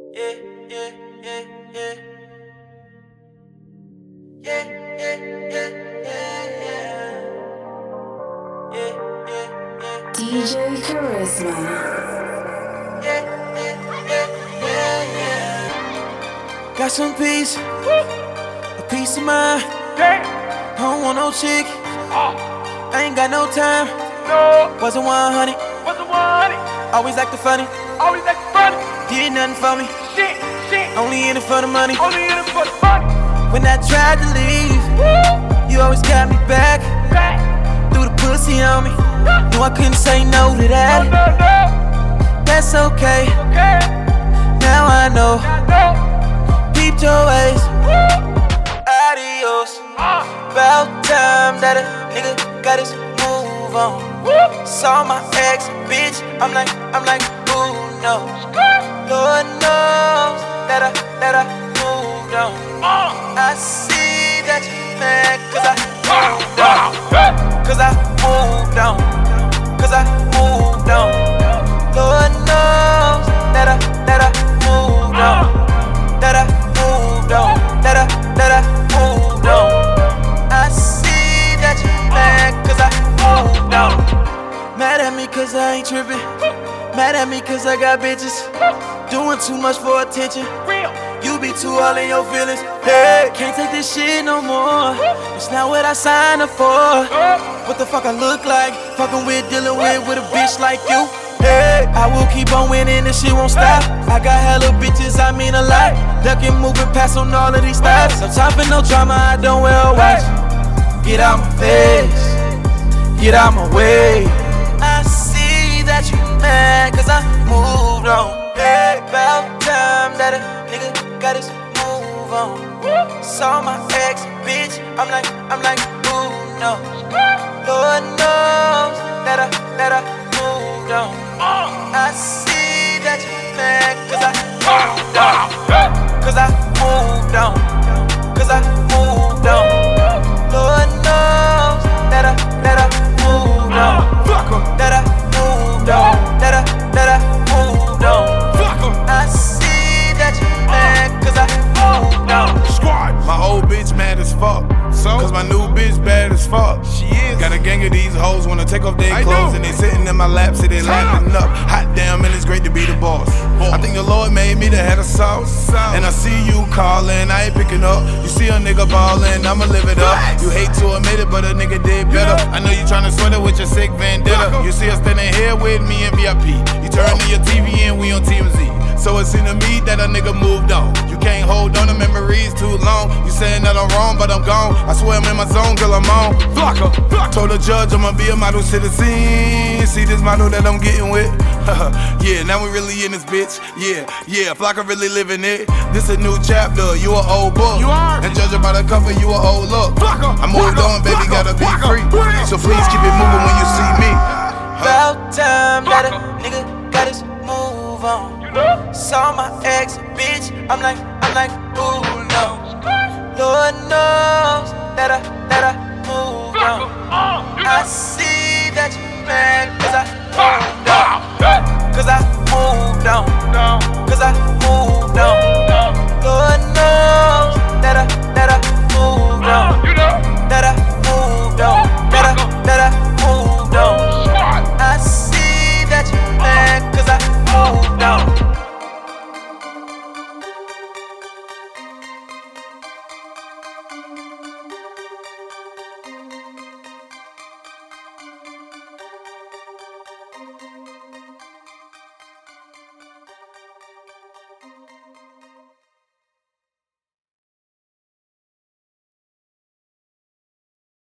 Yeah, yeah, yeah, yeah. Yeah, yeah, yeah, yeah, yeah. Yeah, yeah, yeah. DJ Charisma. Yeah, yeah, yeah, yeah, yeah. Got some peace, a peace of mind. I don't want no chick. I ain't got no time. Wasn't 100. Always acting funny. Did nothing for me. Only in it for the money. When I tried to leave, you always got me back. Threw the pussy on me. Knew I couldn't say no to that. That's okay. Now I know. Peeped your ways. Adios. About time that a nigga got his move on. Saw my ex, bitch. I'm like, ooh no. Lord knows that I moved on. I see that you mad cause I moved on. Cause I moved on. Cause I moved on. Lord knows that I moved on. That I moved on. That I moved on. I see that you mad cause I moved on. Mad at me cause I ain't trippin'. Mad at me cause I got bitches. Doing too much for attention. You be too all in your feelings. Hey, can't take this shit no more. It's not what I signed up for. What the fuck I look like? Fucking with, dealing with a bitch like you. Hey, I will keep on winning, this shit won't stop. I got hella bitches, I mean a lot. Ducking, moving past on all of these stops. No time for no drama, I don't wear a watch. Get out my face, get out my way. I see that you mad, cause I moved on. Hey, about time that a nigga got his move on. Saw my ex, bitch, I'm like, ooh no. Lord knows that I moved on. I see that you mad, cause I moved on. Cause I moved on. Cause I moved on. Lord knows that I moved on. That I moved on. That I moved on. I see that you mad, cause I moved on. Squad. My old bitch mad as fuck. Cause my new bitch bad as fuck. She is. Got a gang of these hoes wanna take off their clothes and they sitting in my lap, so they laughing up. Hot damn, and it's great to be the boss. I think the Lord made me the head of sauce. And I see you calling, I ain't picking up. You see a nigga ballin', I'ma live it up. You hate to admit it, but a nigga did better. I know you tryna sweat it with your sick vendetta. You see us standing here with me in VIP. You turn to your TV and we on TMZ. So it seemed to me that a nigga moved on. You can't hold on to memories too long. You saying that I'm wrong, but I'm gone. I swear I'm in my zone till I'm on. Blocker. Told the judge I'ma be a model citizen. See this model that I'm getting with? Yeah, now we really in this bitch. Yeah, Flocka really living it. This a new chapter, you an old book. You are. And judging by the cover, you an old look. I moved on, baby, gotta be free. So please keep it moving when you see me. About time that a nigga got his move on. Saw my ex, bitch, I'm like, ooh no. Lord knows that I moved on. I see that you mad, cause I moved on. Cause I moved on. Cause I moved on.